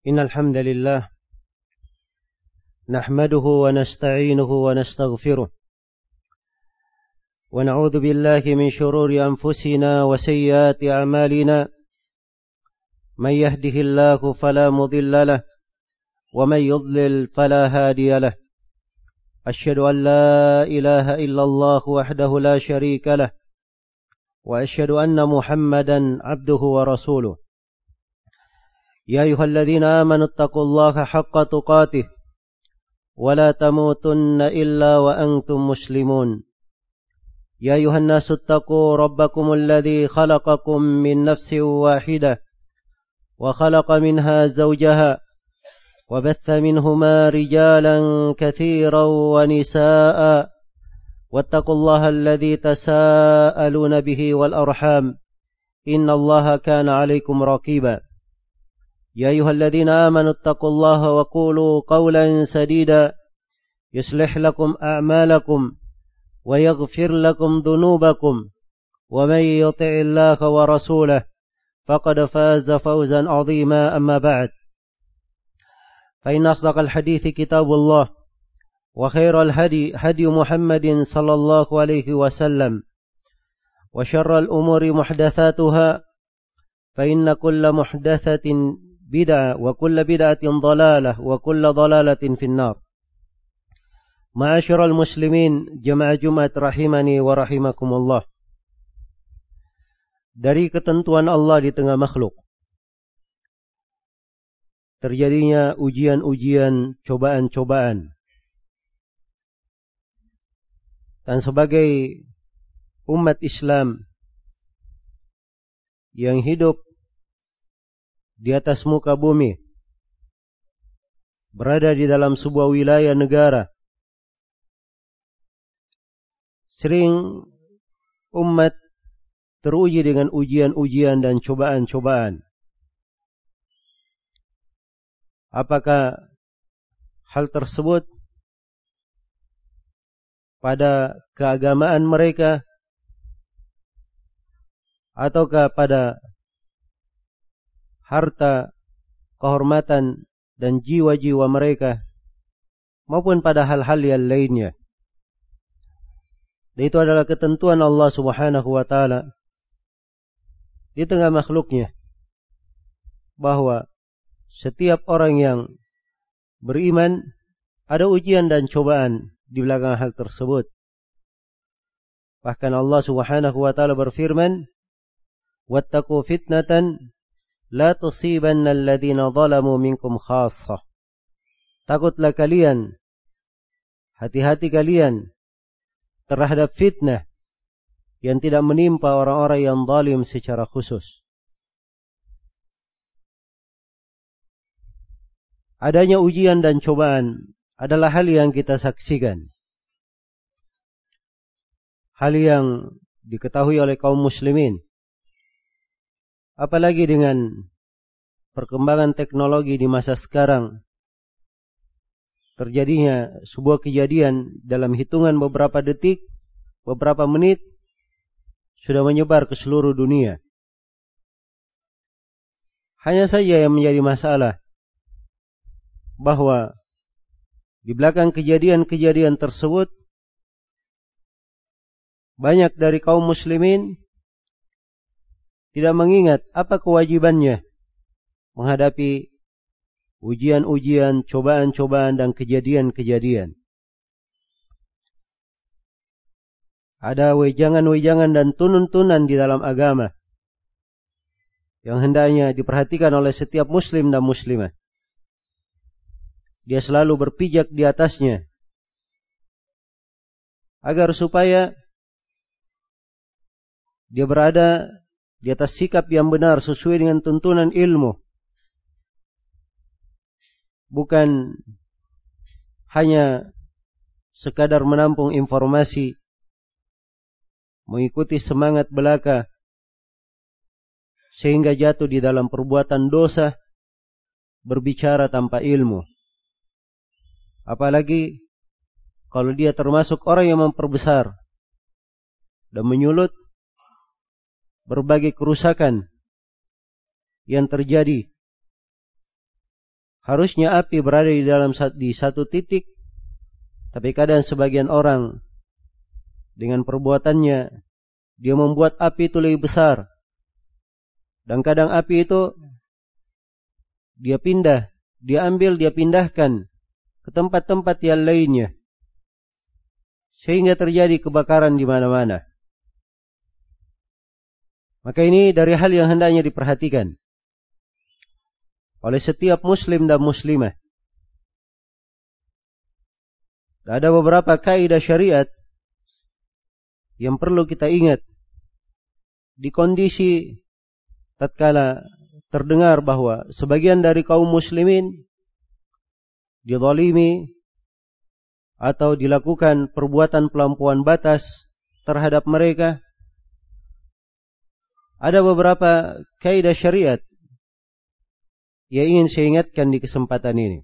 إن الحمد لله نحمده ونستعينه ونستغفره ونعوذ بالله من شرور أنفسنا وسيئات أعمالنا من يهده الله فلا مضل له ومن يضلل فلا هادي له أشهد أن لا إله إلا الله وحده لا شريك له وأشهد أن محمدا عبده ورسوله يا أيها الذين آمنوا اتقوا الله حق تقاته ولا تموتن إلا وأنتم مسلمون يا أيها الناس اتقوا ربكم الذي خلقكم من نفس واحدة وخلق منها زوجها وبث منهما رجالا كثيرا ونساء واتقوا الله الذي تساءلون به والأرحام إن الله كان عليكم رقيبا يا أيها الذين آمنوا اتقوا الله وقولوا قولا سديدا يصلح لكم أعمالكم ويغفر لكم ذنوبكم ومن يطع الله ورسوله فقد فاز فوزا عظيما أما بعد فإن أصدق الحديث كتاب الله وخير الهدي هدي محمد صلى الله عليه وسلم وشر الأمور محدثاتها فإن كل محدثة بدعة وكل بدعة ضلالة وكل ضلالة في النار. Ma'asyiral muslimin jamaah Jumat rahimani wa rahimakumullah. Dari ketentuan Allah di tengah makhluk terjadinya ujian-ujian, cobaan-cobaan. Dan sebagai umat Islam yang hidup di atas muka bumi, berada di dalam sebuah wilayah negara, sering umat teruji dengan ujian-ujian dan cobaan-cobaan. Apakah hal tersebut pada keagamaan mereka ataukah pada harta, kehormatan dan jiwa-jiwa mereka, maupun pada hal-hal yang lainnya. Dan itu adalah ketentuan Allah Subhanahu wa taala di tengah makhluknya, bahwa setiap orang yang beriman ada ujian dan cobaan di belakang hal tersebut. Bahkan Allah Subhanahu wa taala berfirman, "Wattaqu fitnatan la tusibanna alladhina zalamu minkum khassah." Takutlah kalian, hati-hati kalian terhadap fitnah yang tidak menimpa orang-orang yang zalim secara khusus. Adanya ujian dan cobaan adalah hal yang kita saksikan, hal yang diketahui oleh kaum muslimin. Apalagi dengan perkembangan teknologi di masa sekarang, terjadinya sebuah kejadian dalam hitungan beberapa detik, beberapa menit, sudah menyebar ke seluruh dunia. Hanya saja yang menjadi masalah, bahwa di belakang kejadian-kejadian tersebut, banyak dari kaum muslimin tidak mengingat apa kewajibannya menghadapi ujian-ujian, cobaan-cobaan dan kejadian-kejadian. Ada wejangan-wejangan dan tuntunan di dalam agama yang hendaknya diperhatikan oleh setiap muslim dan muslimah. Dia selalu berpijak di atasnya, agar supaya dia berada di atas sikap yang benar sesuai dengan tuntunan ilmu. Bukan hanya sekadar menampung informasi, mengikuti semangat belaka, sehingga jatuh di dalam perbuatan dosa, berbicara tanpa ilmu. Apalagi kalau dia termasuk orang yang memperbesar dan menyulut berbagai kerusakan yang terjadi harusnya api berada di satu titik, tapi kadang sebagian orang dengan perbuatannya dia membuat api itu lebih besar. Dan kadang api itu dia pindah, dia ambil, dia pindahkan ke tempat-tempat yang lainnya, sehingga terjadi kebakaran di mana-mana. Maka ini dari hal yang hendaknya diperhatikan oleh setiap muslim dan muslimah. Ada beberapa kaidah syariat yang perlu kita ingat di kondisi tatkala terdengar bahwa sebagian dari kaum muslimin dizalimi atau dilakukan perbuatan pelampauan batas terhadap mereka. Ada beberapa kaidah syariat yang ingin saya ingatkan di kesempatan ini.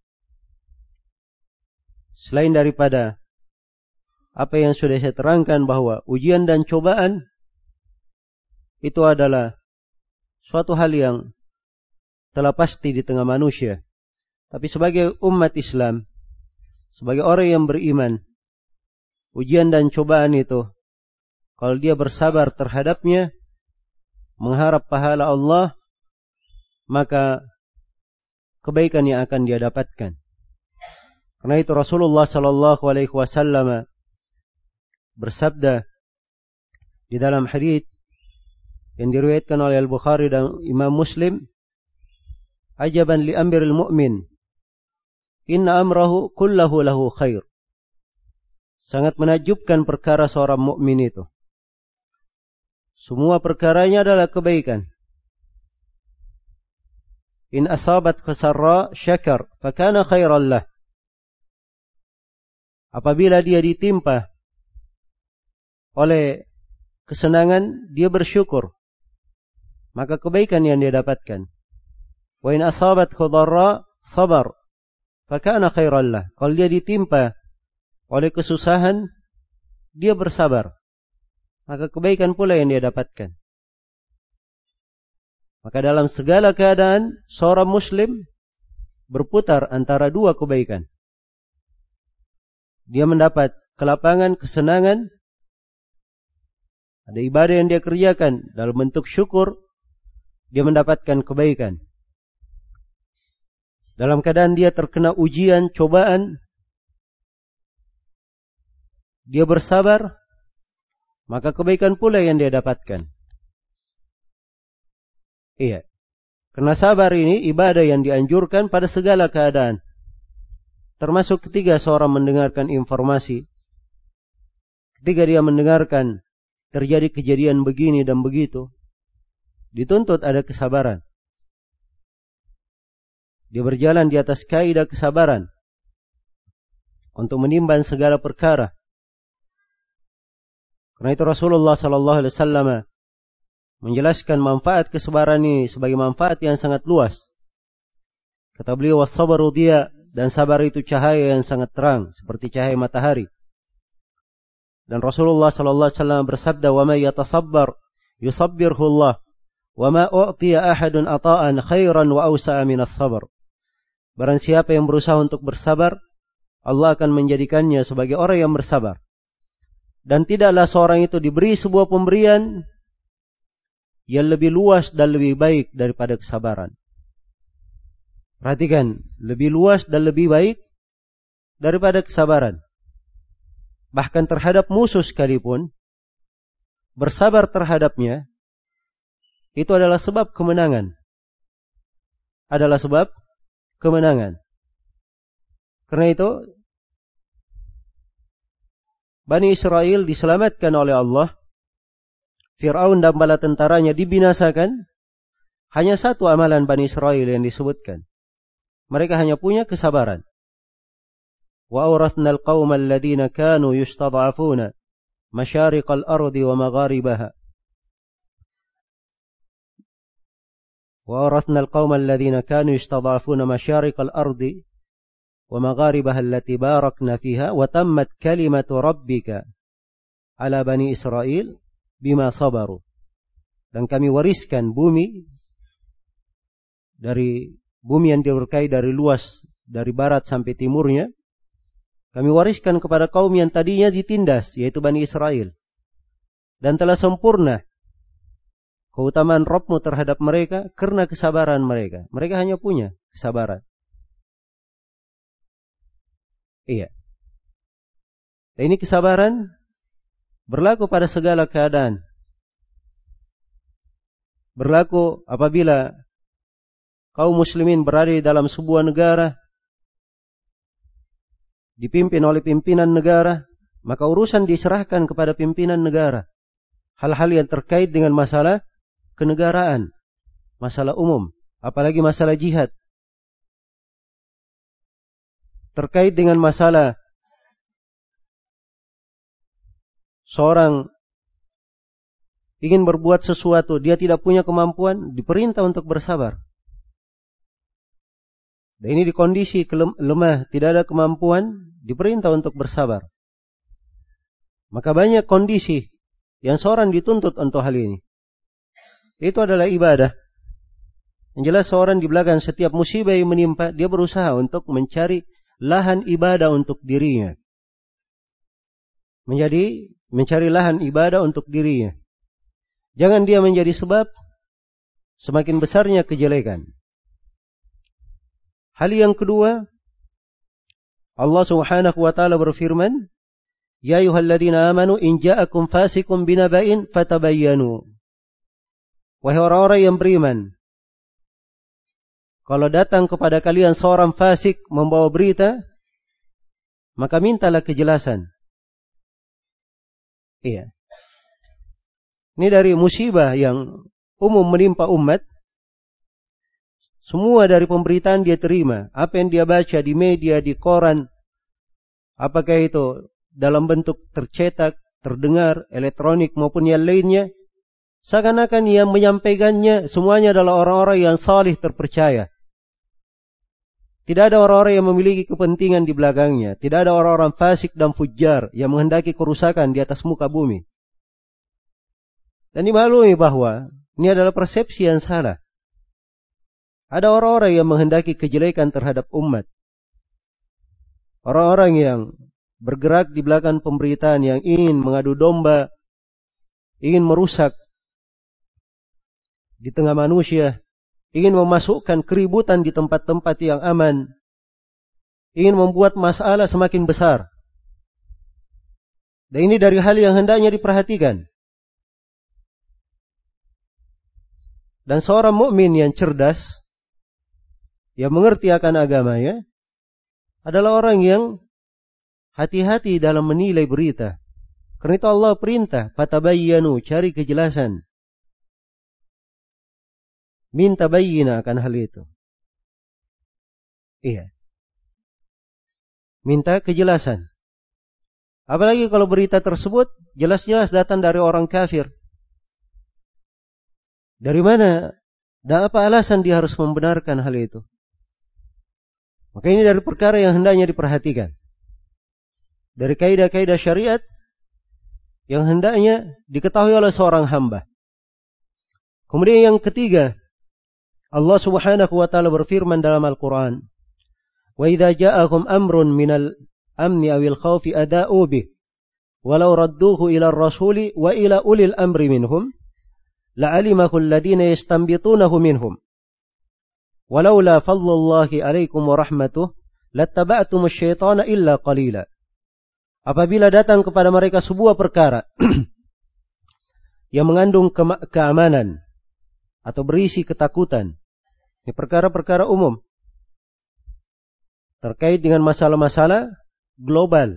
Selain daripada apa yang sudah saya terangkan bahwa ujian dan cobaan itu adalah suatu hal yang telah pasti di tengah manusia. Tapi sebagai umat Islam, sebagai orang yang beriman, ujian dan cobaan itu, kalau dia bersabar terhadapnya, mengharap pahala Allah, maka kebaikan yang akan dia dapatkan. Karena itu Rasulullah sallallahu alaihi wasallam bersabda di dalam hadits yang diriwayatkan oleh Al-Bukhari dan Imam Muslim, "Ajaban li amril mu'min, inna amrahu kullahu lahu khair." Sangat menakjubkan perkara seorang mukmin itu. Semua perkaranya adalah kebaikan. In asabat khasarra syakar, fakana khairan lah. Apabila dia ditimpa oleh kesenangan, dia bersyukur, maka kebaikan yang dia dapatkan. Wa in asabat khadarra sabar, fakana khairan lah. Kalau dia ditimpa oleh kesusahan, dia bersabar, maka kebaikan pula yang dia dapatkan. Maka dalam segala keadaan seorang muslim berputar antara dua kebaikan. Dia mendapat kelapangan, kesenangan, ada ibadah yang dia kerjakan dalam bentuk syukur, dia mendapatkan kebaikan. Dalam keadaan dia terkena ujian, cobaan, dia bersabar, maka kebaikan pula yang dia dapatkan. Iya. Karena sabar ini ibadah yang dianjurkan pada segala keadaan. Termasuk ketika seorang mendengarkan informasi. Ketika dia mendengarkan terjadi kejadian begini dan begitu, dituntut ada kesabaran. Dia berjalan di atas kaidah kesabaran untuk menimbang segala perkara. Karena itu Rasulullah sallallahu alaihi wasallam menjelaskan manfaat kesabaran ini sebagai manfaat yang sangat luas. Kata beliau, was-sabru dia, dan sabar itu cahaya yang sangat terang seperti cahaya matahari. Dan Rasulullah sallallahu alaihi wasallam bersabda, "Wa may yatasabbar yusabbirhu Allah, wa ma u'tiya ahadun ata'an khairan wa awsa'a minas sabr." Barang siapa yang berusaha untuk bersabar, Allah akan menjadikannya sebagai orang yang bersabar. Dan tidaklah seorang itu diberi sebuah pemberian yang lebih luas dan lebih baik daripada kesabaran. Perhatikan, lebih luas dan lebih baik daripada kesabaran. Bahkan terhadap musuh sekalipun, bersabar terhadapnya, itu adalah sebab kemenangan. Adalah sebab kemenangan. Karena itu, Bani Israel diselamatkan oleh Allah. Fir'aun dan bala tentaranya dibinasakan. Hanya satu amalan Bani Israel yang disebutkan. Mereka hanya punya kesabaran. Wa awrathna al-qawma alladhina kanu yustad'afuna masyariqal ardi wa magharibaha. Wa awrathna al-qawma alladhina kanu yustad'afuna masyariqal ardi wa magharibaha allati barakna fiha wa tammat kalimatu rabbika ala Bani Israel bima sabaru. Dan kami wariskan bumi dari bumi yang diberkahi dari luas, dari barat sampai timurnya, kami wariskan kepada kaum yang tadinya ditindas, yaitu Bani Israel. Dan telah sempurna keutamaan Rabb-Mu terhadap mereka karena kesabaran mereka. Mereka hanya punya kesabaran. Iya. Dan ini kesabaran berlaku pada segala keadaan. Berlaku apabila kaum muslimin berada di dalam sebuah negara, dipimpin oleh pimpinan negara, maka urusan diserahkan kepada pimpinan negara. Hal-hal yang terkait dengan masalah kenegaraan, masalah umum, apalagi masalah jihad. Terkait dengan masalah seorang ingin berbuat sesuatu, dia tidak punya kemampuan, diperintah untuk bersabar. Dan ini di kondisi lemah, tidak ada kemampuan, diperintah untuk bersabar. Maka banyak kondisi yang seorang dituntut untuk hal ini. Itu adalah ibadah. Yang jelas seorang di belakang setiap musibah yang menimpa, dia berusaha untuk mencari lahan ibadah untuk dirinya. Mencari lahan ibadah untuk dirinya. Jangan dia menjadi sebab semakin besarnya kejelekan. Hal yang kedua, Allah Subhanahu wa taala berfirman, "Ya ayyuhalladzina amanu in ja'akum fasiqun binaba'in fatabayyanu." Wahai orang-orang yang beriman, kalau datang kepada kalian seorang fasik membawa berita, maka mintalah kejelasan. Iya. Ini dari musibah yang umum menimpa umat. Semua dari pemberitaan dia terima. Apa yang dia baca di media, di koran, apakah itu dalam bentuk tercetak, terdengar, elektronik maupun yang lainnya, seakan-akan yang menyampaikannya semuanya adalah orang-orang yang salih terpercaya. Tidak ada orang-orang yang memiliki kepentingan di belakangnya. Tidak ada orang-orang fasik dan fujjar yang menghendaki kerusakan di atas muka bumi. Dan dimaklumi bahwa ini adalah persepsi yang salah. Ada orang-orang yang menghendaki kejelekan terhadap umat. Orang-orang yang bergerak di belakang pemberitaan yang ingin mengadu domba, ingin merusak di tengah manusia, ingin memasukkan keributan di tempat-tempat yang aman, ingin membuat masalah semakin besar. Dan ini dari hal yang hendaknya diperhatikan. Dan seorang mukmin yang cerdas, yang mengerti akan agamanya, adalah orang yang hati-hati dalam menilai berita. Karena itu Allah perintah, fatabayyanu, cari kejelasan. Minta bayyina akan hal itu. Iya. Minta kejelasan. Apalagi kalau berita tersebut jelas-jelas datang dari orang kafir. Dari mana dan apa alasan dia harus membenarkan hal itu? Maka ini dari perkara yang hendaknya diperhatikan. Dari kaidah-kaidah syariat yang hendaknya diketahui oleh seorang hamba. Kemudian yang ketiga, Allah Subhanahu wa taala berfirman dalam Al-Qur'an, "Wa idza ja'akum amrun minal amni awil khaufi ada'u bih, walau radduhu ila ar-rasuli wa ila ulil amri minhum, la'alimahu alladhina yastanbitunahu minhum. Walaula fadlullahi 'alaikum wa rahmatuh, lattaba'tumus syaitana illa qalila." Apabila datang kepada mereka sebuah perkara yang mengandung keamanan atau berisi ketakutan, ini perkara-perkara umum terkait dengan masalah-masalah global.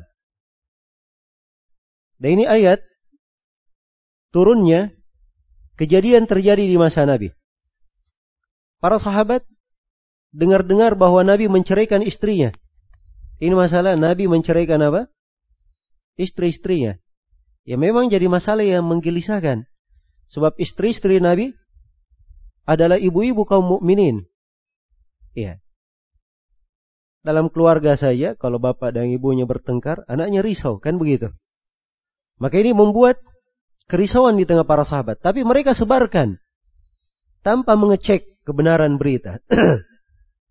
Dan ini ayat turunnya kejadian terjadi di masa Nabi. Para sahabat dengar-dengar bahwa Nabi menceraikan istrinya. Ini masalah Nabi menceraikan apa? Istri-istrinya. Ya memang jadi masalah yang menggelisahkan. Sebab istri-istri Nabi adalah ibu-ibu kaum mukminin. Iya. Dalam keluarga saja, kalau bapak dan ibunya bertengkar, anaknya risau, kan begitu. Maka ini membuat kerisauan di tengah para sahabat. Tapi mereka sebarkan tanpa mengecek kebenaran berita.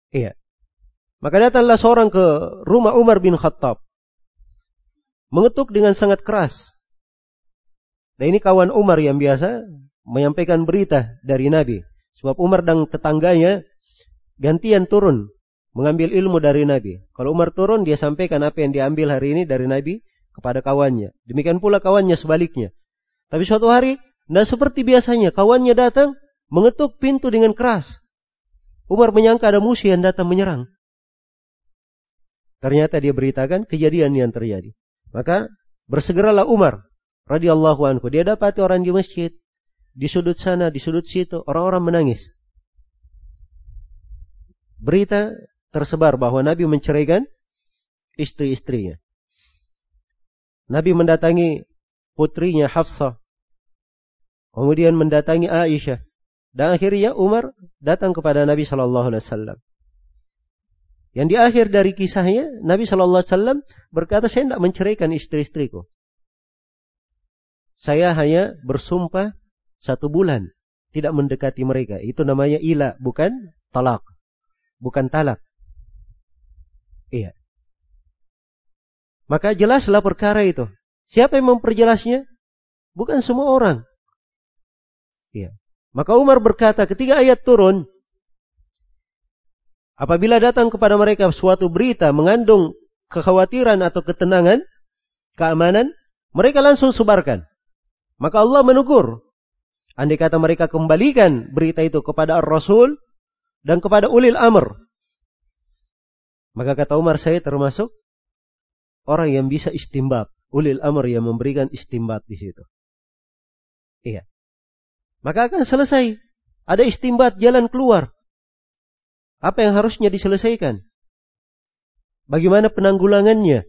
Iya. Maka datanglah seorang ke rumah Umar bin Khattab. Mengetuk dengan sangat keras. Dan ini kawan Umar yang biasa menyampaikan berita dari Nabi. Sebab Umar dan tetangganya gantian turun mengambil ilmu dari Nabi. Kalau Umar turun, dia sampaikan apa yang diambil hari ini dari Nabi kepada kawannya. Demikian pula kawannya sebaliknya. Tapi suatu hari, tidak seperti biasanya. Kawannya datang, mengetuk pintu dengan keras. Umar menyangka ada musuh yang datang menyerang. Ternyata dia beritakan kejadian yang terjadi. Maka bersegeralah Umar radhiyallahu anhu. Dia dapati orang di masjid, di sudut sana, di sudut situ, orang-orang menangis. Berita tersebar bahwa Nabi menceraikan istri-istrinya. Nabi mendatangi putrinya Hafsah. Kemudian mendatangi Aisyah. Dan akhirnya Umar datang kepada Nabi SAW. Yang di akhir dari kisahnya, Nabi SAW berkata, saya tidak menceraikan istri-istriku. Saya hanya bersumpah 1 bulan tidak mendekati mereka. Itu namanya ila, bukan talak. Bukan talak. Iya. Maka jelaslah perkara itu. Siapa yang memperjelasnya? Bukan semua orang. Iya. Maka Umar berkata ketika ayat turun, apabila datang kepada mereka suatu berita mengandung kekhawatiran atau ketenangan, keamanan, mereka langsung sebarkan. Maka Allah menegur. Andai kata mereka kembalikan berita itu kepada Ar-Rasul dan kepada ulil amr. Maka kata Umar, saya termasuk orang yang bisa istimbat. Ulil amr yang memberikan istimbat di situ. Iya. Maka akan selesai. Ada istimbat, jalan keluar. Apa yang harusnya diselesaikan? Bagaimana penanggulangannya?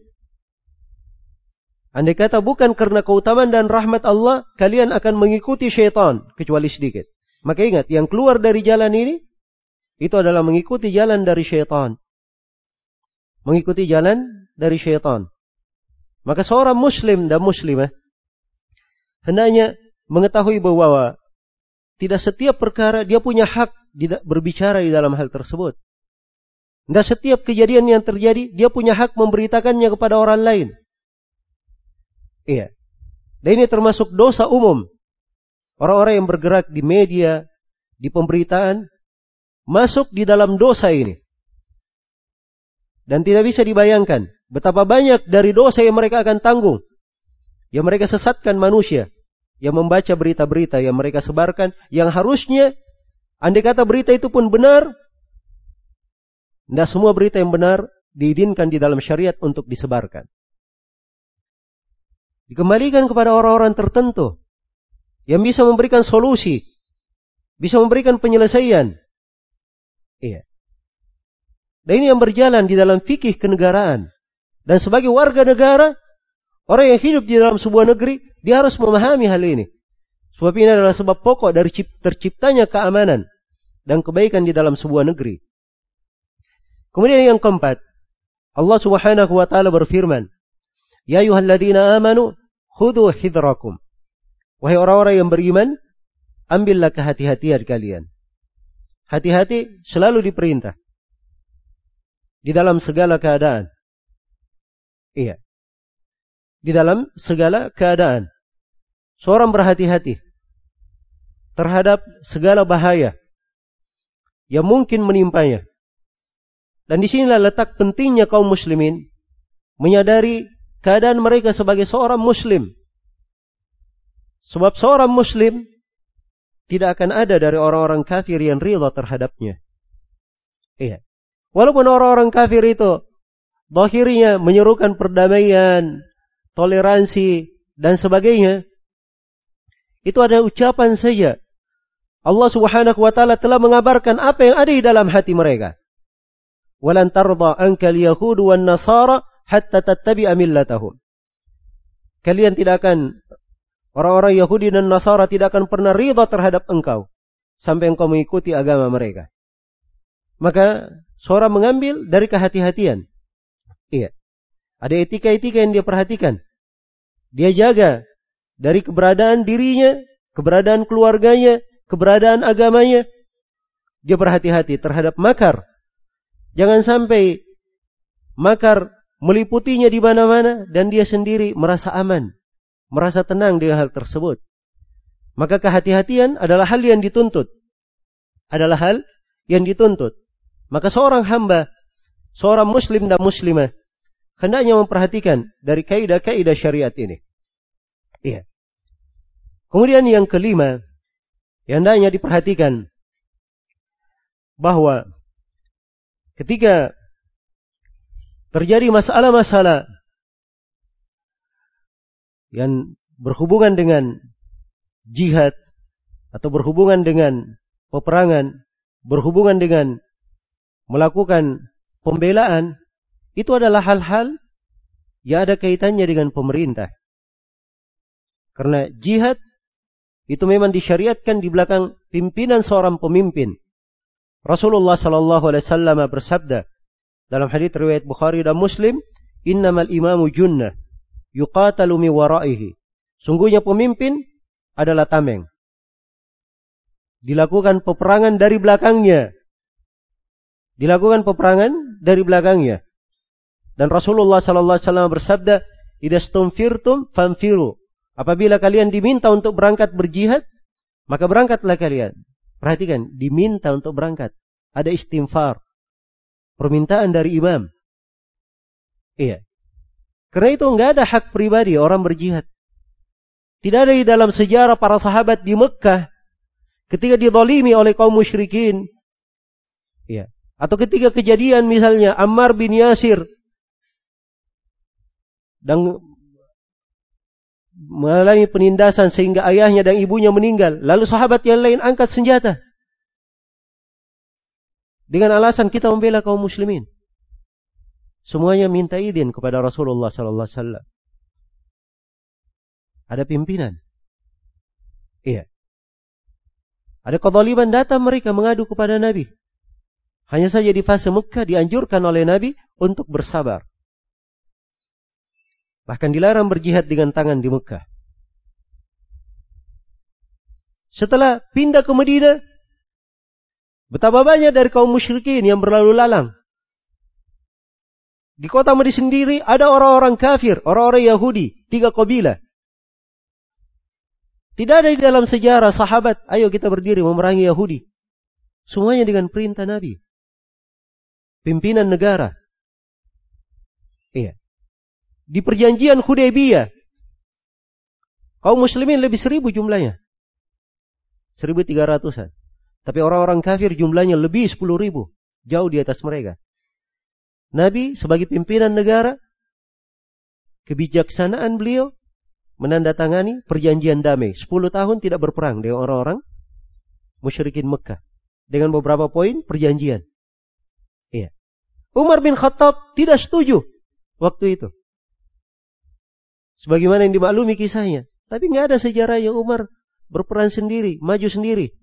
Andai kata bukan karena keutamaan dan rahmat Allah, kalian akan mengikuti syaitan, kecuali sedikit. Maka ingat, yang keluar dari jalan ini, itu adalah mengikuti jalan dari syaitan. Mengikuti jalan dari syaitan. Maka seorang muslim dan muslimah, hendaknya mengetahui bahwa tidak setiap perkara dia punya hak berbicara di dalam hal tersebut. Tidak setiap kejadian yang terjadi, dia punya hak memberitakannya kepada orang lain. Iya. Dan ini termasuk dosa umum. Orang-orang yang bergerak di media, di pemberitaan, masuk di dalam dosa ini. Dan tidak bisa dibayangkan betapa banyak dari dosa yang mereka akan tanggung. Yang mereka sesatkan manusia. Yang membaca berita-berita yang mereka sebarkan. Yang harusnya, andai kata berita itu pun benar, tidak semua berita yang benar diizinkan di dalam syariat untuk disebarkan. Dikembalikan kepada orang-orang tertentu yang bisa memberikan solusi, bisa memberikan penyelesaian. Iya. Dan ini yang berjalan di dalam fikih kenegaraan. Dan sebagai warga negara, orang yang hidup di dalam sebuah negeri, dia harus memahami hal ini. Sebab ini adalah sebab pokok dari terciptanya keamanan dan kebaikan di dalam sebuah negeri. Kemudian yang keempat, Allah Subhanahu wa taala berfirman, "Ya ayyuhalladzina amanu khudhu hidrakum." Wahai orang-orang yang beriman, ambillah kehati-hatian kalian. Hati-hati selalu diperintah di dalam segala keadaan. Iya. Di dalam segala keadaan. Seorang berhati-hati terhadap segala bahaya yang mungkin menimpanya. Dan disinilah letak pentingnya kaum muslimin menyadari keadaan mereka sebagai seorang muslim. Sebab seorang muslim tidak akan ada dari orang-orang kafir yang ridha terhadapnya. Iya. Walaupun orang-orang kafir itu zahirnya menyerukan perdamaian, toleransi, dan sebagainya, itu ada ucapan saja. Allah Subhanahu wa taala telah mengabarkan apa yang ada di dalam hati mereka. Walan tarda ankal yahudu wan nasara hatta tattabi'a millatahum. Kalian tidak akan, orang-orang Yahudi dan Nasara tidak akan pernah ridha terhadap engkau sampai engkau mengikuti agama mereka. Maka seorang mengambil dari kehati-hatian. Iya. Ada etika-etika yang dia perhatikan. Dia jaga dari keberadaan dirinya, keberadaan keluarganya, keberadaan agamanya. Dia berhati-hati terhadap makar Jangan sampai makar meliputinya di mana-mana dan dia sendiri merasa aman, merasa tenang dengan hal tersebut. Maka kehati-hatian adalah hal yang dituntut. Maka seorang hamba, seorang muslim dan muslimah, hendaknya memperhatikan dari kaidah-kaidah syariat ini. Iya. Kemudian yang kelima, yang hendaknya diperhatikan, bahwa ketika terjadi masalah-masalah yang berhubungan dengan jihad atau berhubungan dengan peperangan, berhubungan dengan melakukan pembelaan, itu adalah hal-hal yang ada kaitannya dengan pemerintah. Karena jihad itu memang disyariatkan di belakang pimpinan seorang pemimpin. Rasulullah sallallahu alaihi wasallam bersabda dalam hadits riwayat Bukhari dan Muslim, "Innamal imamu junnah yuqatalu min waraihi." Sungguhnya pemimpin adalah tameng. Dilakukan peperangan dari belakangnya. Dan Rasulullah sallallahu alaihi wasallam bersabda, "Idza stumfirtum fanfiru." Apabila kalian diminta untuk berangkat berjihad, maka berangkatlah kalian. Perhatikan, diminta untuk berangkat. Ada istimfar, permintaan dari imam. Iya. Karena itu enggak ada hak pribadi orang berjihad. Tidak ada di dalam sejarah para sahabat di Mekah ketika dizalimi oleh kaum musyrikin. Iya. Atau ketika kejadian misalnya Ammar bin Yasir dan mengalami penindasan sehingga ayahnya dan ibunya meninggal, lalu sahabat yang lain angkat senjata dengan alasan kita membela kaum muslimin. Semuanya minta izin kepada Rasulullah sallallahu alaihi wasallam. Ada pimpinan. Iya. Ada kezaliman, datang mereka mengadu kepada Nabi. Hanya saja di fase Mekah dianjurkan oleh Nabi untuk bersabar. Bahkan dilarang berjihad dengan tangan di Mekah. Setelah pindah ke Madinah, betapa banyak dari kaum musyrikin yang berlalu lalang. Di kota Madinah sendiri ada orang-orang kafir, orang-orang Yahudi, 3 kabilah. Tidak ada di dalam sejarah sahabat, ayo kita berdiri memerangi Yahudi. Semuanya dengan perintah Nabi. Pimpinan negara. Iya. Di perjanjian Hudaybiyah, kaum muslimin lebih 1000 jumlahnya. 1300-an. Tapi orang-orang kafir jumlahnya lebih 10.000. Jauh di atas mereka. Nabi sebagai pimpinan negara, kebijaksanaan beliau menandatangani perjanjian damai. 10 tahun tidak berperang dengan orang-orang musyrikin Mekah. Dengan beberapa poin perjanjian. Iya. Umar bin Khattab tidak setuju waktu itu. Sebagaimana yang dimaklumi kisahnya. Tapi nggak ada sejarah yang Umar berperan sendiri, maju sendiri.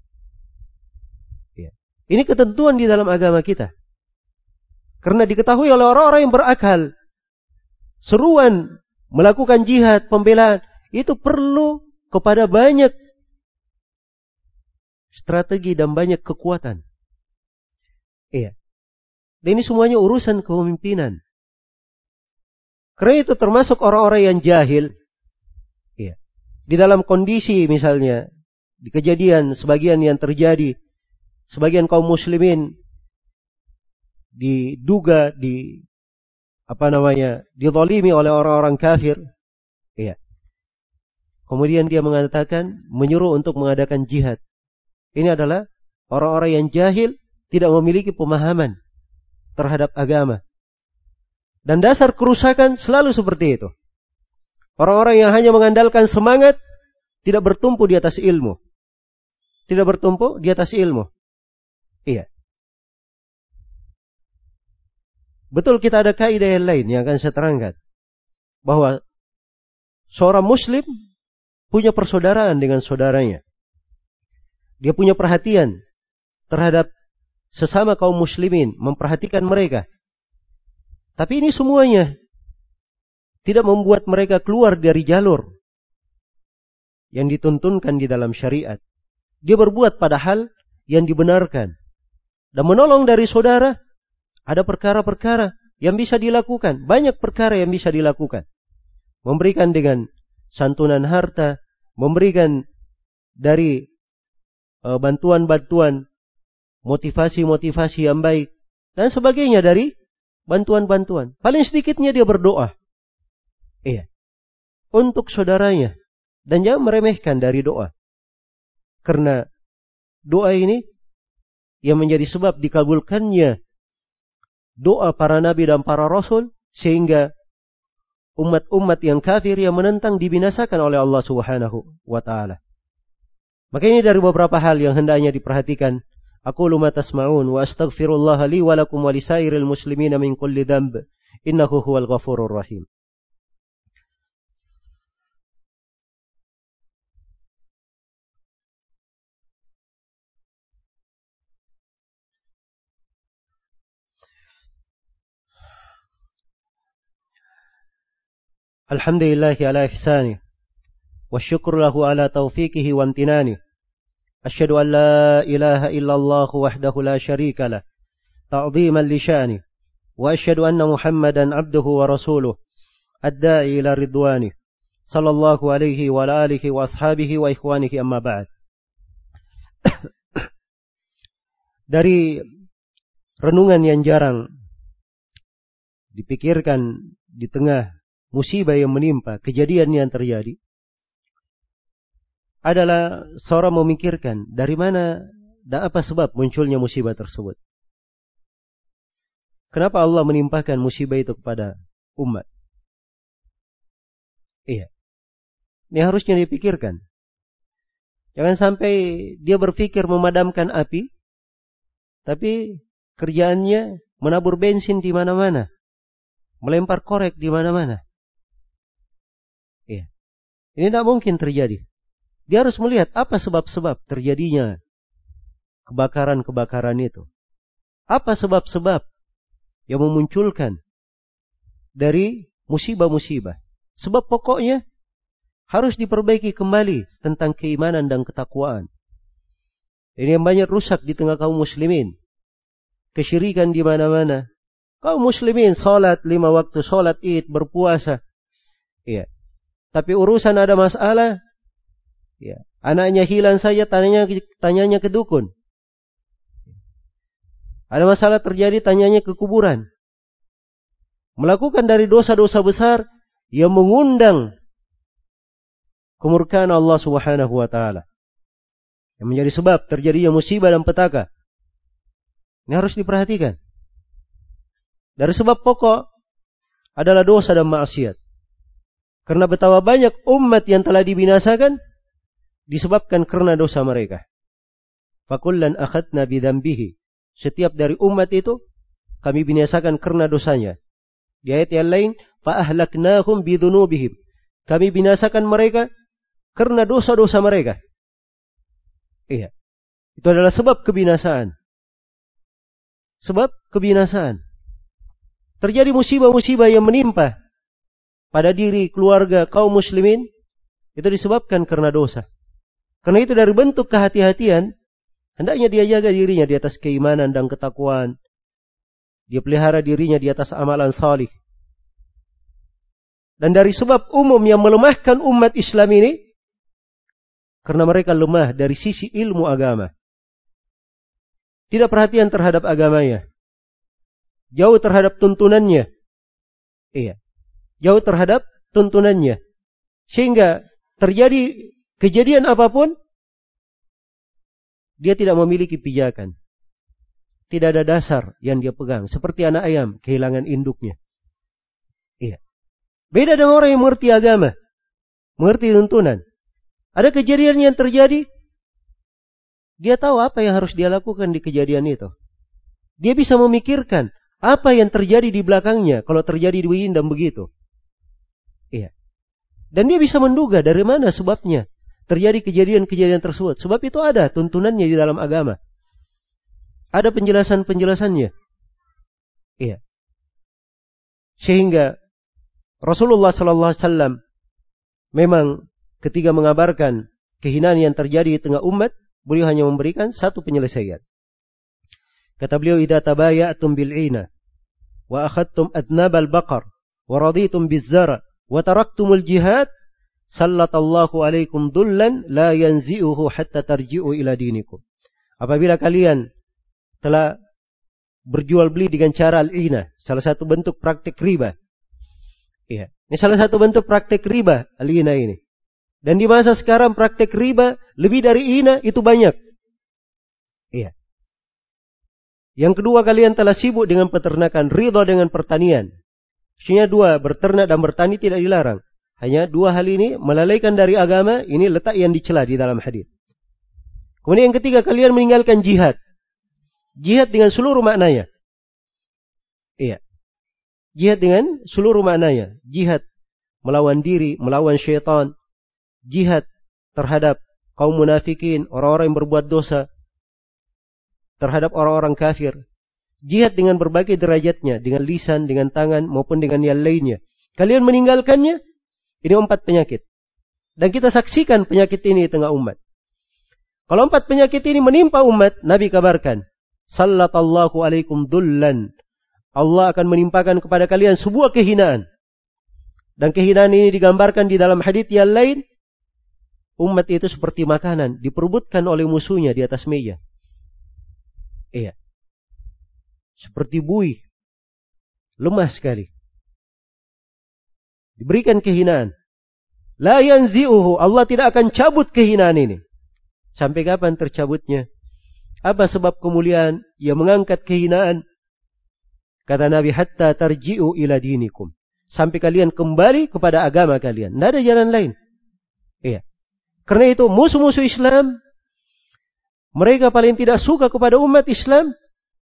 Ya. Ini ketentuan di dalam agama kita. Karena diketahui oleh orang-orang yang berakal, seruan melakukan jihad, pembelaan, itu perlu kepada banyak strategi dan banyak kekuatan. Iya. Dan ini semuanya urusan kepemimpinan. Karena itu termasuk orang-orang yang jahil. Iya. Di dalam kondisi misalnya, di kejadian sebagian yang terjadi, sebagian kaum muslimin diduga dizalimi oleh orang-orang kafir. Iya. Kemudian dia mengatakan, menyuruh untuk mengadakan jihad. Ini adalah orang-orang yang jahil, tidak memiliki pemahaman terhadap agama. Dan dasar kerusakan selalu seperti itu. Orang-orang yang hanya mengandalkan semangat, tidak bertumpu di atas ilmu. Tidak bertumpu di atas ilmu. Iya. Betul, kita ada kaidah yang lain yang akan saya terangkan. Bahwa seorang muslim punya persaudaraan dengan saudaranya. Dia punya perhatian terhadap sesama kaum muslimin, memperhatikan mereka. Tapi ini semuanya tidak membuat mereka keluar dari jalur yang dituntunkan di dalam syariat. Dia berbuat pada hal yang dibenarkan. Dan menolong dari saudara Ada perkara-perkara yang bisa dilakukan. Banyak perkara yang bisa dilakukan. Memberikan dengan santunan harta, memberikan dari bantuan-bantuan, motivasi-motivasi yang baik, dan sebagainya dari bantuan-bantuan. Paling sedikitnya dia berdoa. Iya. Untuk saudaranya. Dan jangan meremehkan dari doa. Karena doa ini yang menjadi sebab dikabulkannya doa para nabi dan para rasul, sehingga umat-umat yang kafir yang menentang dibinasakan oleh Allah Subhanahu wa taala. Maka ini dari beberapa hal yang hendaknya diperhatikan. Aqulu ma tasma'un wa astaghfirullah li wa lakum wa lisairil muslimina min kulli dhanb innahu huwal ghafurur rahim. Alhamdulillahi ala ihsani wa syukru lahu ala taufiqihi wa amtinani. Asyhadu an la ilaha illallah wahdahu la syarika lah ta'dhiman li sya'ni wa asyhadu anna Muhammadan abduhu wa rasuluh ad-da'i ila ridwani sallallahu alaihi wa alihi wa ashabihi wa ikhwanihi amma ba'd. Dari renungan yang jarang dipikirkan di tengah musibah yang menimpa, kejadian yang terjadi, adalah seorang memikirkan dari mana dan apa sebab munculnya musibah tersebut. Kenapa Allah menimpakan musibah itu kepada umat? Iya. Ini harusnya dipikirkan. Jangan sampai dia berpikir memadamkan api, tapi kerjaannya menabur bensin di mana-mana, melempar korek di mana-mana. Iya. Ini tidak mungkin terjadi. Dia harus melihat apa sebab-sebab terjadinya kebakaran-kebakaran itu. Apa sebab-sebab yang memunculkan dari musibah-musibah. Sebab pokoknya harus diperbaiki kembali tentang keimanan dan ketakwaan. Ini yang banyak rusak di tengah kaum muslimin. Kesyirikan di mana-mana. Kaum muslimin salat 5 waktu, salat Id, berpuasa. Iya. Tapi urusan ada masalah, ya, anaknya hilang saja tanyanya ke dukun. Ada masalah terjadi tanyanya ke kuburan. Melakukan dari dosa-dosa besar yang mengundang kemurkaan Allah Subhanahu wa taala. Yang menjadi sebab terjadinya musibah dan petaka. Ini harus diperhatikan. Dari sebab pokok adalah dosa dan maksiat. Karena betapa banyak umat yang telah dibinasakan disebabkan karena dosa mereka. Fakullan akhadna bidzambihi. Setiap dari umat itu kami binasakan karena dosanya. Di ayat yang lain, fa ahlaknahum bidzunubihim. Kami binasakan mereka karena dosa-dosa mereka. Iya. Itu adalah sebab kebinasaan. Sebab kebinasaan. Terjadi musibah-musibah yang menimpa pada diri, keluarga, kaum muslimin, itu disebabkan karena dosa. Karena itu dari bentuk kehati-hatian, hendaknya dia jaga dirinya di atas keimanan dan ketakwaan. Dia pelihara dirinya di atas amalan salih. Dan dari sebab umum yang melemahkan umat Islam ini, karena mereka lemah dari sisi ilmu agama. Tidak perhatian terhadap agamanya. Jauh terhadap tuntunannya. Iya. Jauh terhadap tuntunannya. Sehingga terjadi kejadian apapun, dia tidak memiliki pijakan. Tidak ada dasar yang dia pegang. Seperti anak ayam kehilangan induknya. Iya. Beda dengan orang yang mengerti agama. Mengerti tuntunan. Ada kejadian yang terjadi, dia tahu apa yang harus dia lakukan di kejadian itu. Dia bisa memikirkan apa yang terjadi di belakangnya kalau terjadi begini dan begitu. Iya. Dan dia bisa menduga dari mana sebabnya terjadi kejadian-kejadian tersebut. Sebab itu ada tuntunannya di dalam agama. Ada penjelasan-penjelasannya. Iya. Sehingga Rasulullah sallallahu alaihi wasallam memang ketika mengabarkan kehinaan yang terjadi di tengah umat, beliau hanya memberikan satu penyelesaian. Kata beliau, "Idza tabaya'tum bil'ina wa akhadtum adnabal baqar wa raditum bizzara wa taraktumul jihad sallatallahu alaikum dhullan la yanzi'uhu hatta tarji'u ila dinikum. Apabila kalian telah berjual beli dengan cara al-ina, salah satu bentuk praktik riba. Iya, ini salah satu bentuk praktik riba, al-ina ini. Dan di masa sekarang praktik riba lebih dari ina itu banyak. Iya. Yang kedua, kalian telah sibuk dengan peternakan, ridha dengan pertanian. Maksudnya dua, berternak dan bertani tidak dilarang. Hanya dua hal ini melalaikan dari agama, ini letak yang dicela di dalam hadis. Kemudian yang ketiga, kalian meninggalkan jihad. Jihad dengan seluruh maknanya. Iya. Jihad dengan seluruh maknanya. Jihad melawan diri, melawan syaitan. Jihad terhadap kaum munafikin, orang-orang yang berbuat dosa. Terhadap orang-orang kafir. Jihad dengan berbagai derajatnya. Dengan lisan, dengan tangan, maupun dengan yang lainnya. Kalian meninggalkannya. Ini 4 penyakit. Dan kita saksikan penyakit ini di tengah umat. Kalau 4 penyakit ini menimpa umat, Nabi kabarkan. Sallatallahu alaikum dhullan. Allah akan menimpakan kepada kalian sebuah kehinaan. Dan kehinaan ini digambarkan di dalam hadits yang lain. Umat itu seperti makanan. Diperebutkan oleh musuhnya di atas meja. Iya. Seperti buih. Lemah sekali. Diberikan kehinaan. La yanzi'uhu. Allah tidak akan cabut kehinaan ini. Sampai kapan tercabutnya? Apa sebab kemuliaan yang mengangkat kehinaan? Kata Nabi, hatta tarji'u ila dinikum. Sampai kalian kembali kepada agama kalian. Tidak ada jalan lain. Iya. Karena itu musuh-musuh Islam, mereka paling tidak suka kepada umat Islam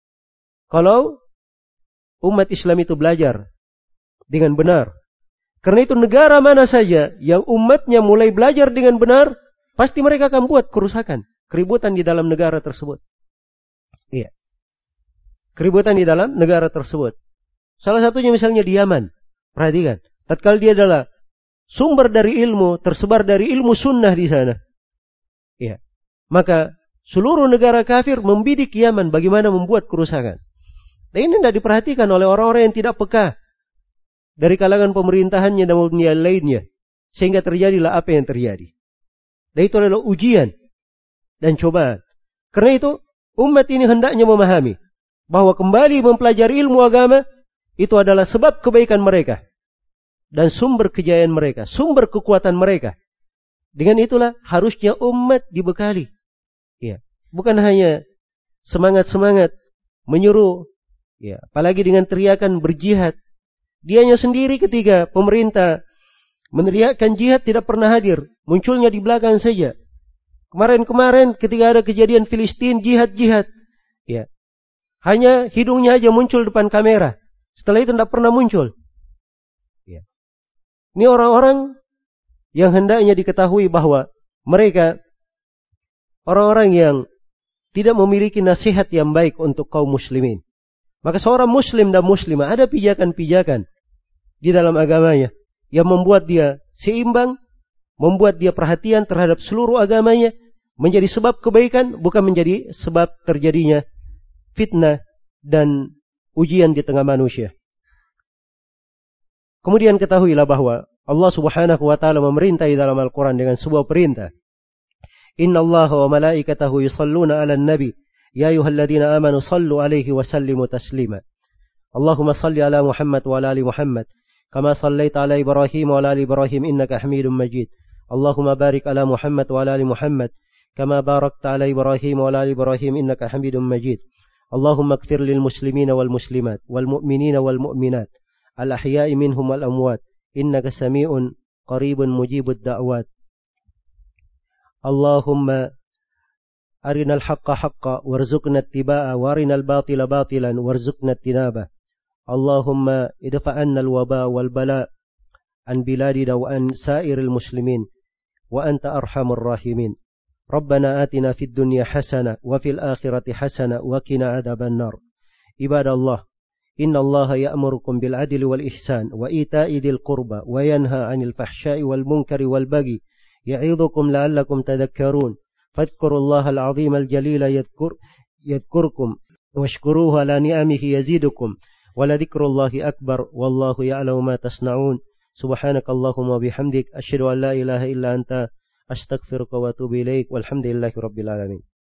kalau umat Islam itu belajar dengan benar. Karena itu negara mana saja yang umatnya mulai belajar dengan benar, pasti mereka akan buat kerusakan, keributan di dalam negara tersebut. Iya. Keributan di dalam negara tersebut. Salah satunya misalnya di Yaman. Perhatikan. Tatkala dia adalah sumber dari ilmu, tersebar dari ilmu sunnah di sana. Iya. Maka seluruh negara kafir membidik Yaman bagaimana membuat kerusakan. Dan ini tidak diperhatikan oleh orang-orang yang tidak peka dari kalangan pemerintahannya dan yang lainnya. Sehingga terjadilah apa yang terjadi. Dan itu adalah ujian dan cobaan. Karena itu umat ini hendaknya memahami bahwa kembali mempelajari ilmu agama itu adalah sebab kebaikan mereka dan sumber kejayaan mereka, sumber kekuatan mereka. Dengan itulah harusnya umat dibekali. Ya, bukan hanya semangat-semangat menyuruh, ya, apalagi dengan teriakan berjihad. Dianya sendiri ketika pemerintah meneriakkan jihad tidak pernah hadir, munculnya di belakang saja. Kemarin-kemarin ketika ada kejadian Filistin, jihad-jihad, ya, hanya hidungnya aja muncul depan kamera. Setelah itu tidak pernah muncul. Ya. Ini orang-orang yang hendaknya diketahui bahwa mereka orang-orang yang tidak memiliki nasihat yang baik untuk kaum muslimin. Maka seorang muslim dan muslimah ada pijakan-pijakan di dalam agamanya yang membuat dia seimbang, membuat dia perhatian terhadap seluruh agamanya, menjadi sebab kebaikan, bukan menjadi sebab terjadinya fitnah dan ujian di tengah manusia. Kemudian ketahuilah bahwa Allah Subhanahu wa taala memerintah di dalam Al-Qur'an dengan sebuah perintah. Innallaha wa malaikatahu yusalluna 'alan nabi ya ayyuhalladzina amanu sallu 'alaihi wa sallimu taslima. Allahumma salli 'ala Muhammad wa 'ala ali Muhammad kama sallaita 'ala Ibrahim wa 'ala ali Ibrahim innaka Hamidum Majid. Allahumma barik 'ala Muhammad wa 'ala ali Muhammad kama barakta 'ala Ibrahim wa 'ala ali Ibrahim innaka Hamidum Majid. Allahumma ighfir lil muslimina wal muslimat wal mu'minina wal mu'minat al ahya'i minhum wal amwat innaka sami'un qaribun mujibud da'wat. Allahumma arinal haqqa haqqa warzuqna ittiba'a wa arinal batila batilan warzuqna ijtinaba. Allahumma idfa' 'anna al-waba wal bala' an biladina wa an sa'iril muslimin wa anta arhamur rahimin. Rabbana atina fid dunya hasanah wa fil akhirati hasanah wa qina adzaban nar. Ibadallah, innallaha ya'murukum bil adli wal ihsan wa ita'i dzil qurba wa yanha 'anil fahsya'i wal munkari wal baghi ya'idzukum la'allakum tadhakkarun. Fadhkurullaha al-'azima al-jalila yadhkurkum washkuruhu ala ni'amihi yazidukum Waladzikrullahi akbar wallahu ya'lamu ma tasna'un. Subhanakallahumma bihamdik asyhadu an la ilaha illa anta astaghfiruka wa atubu ilaik. Walhamdulillahirabbil alamin.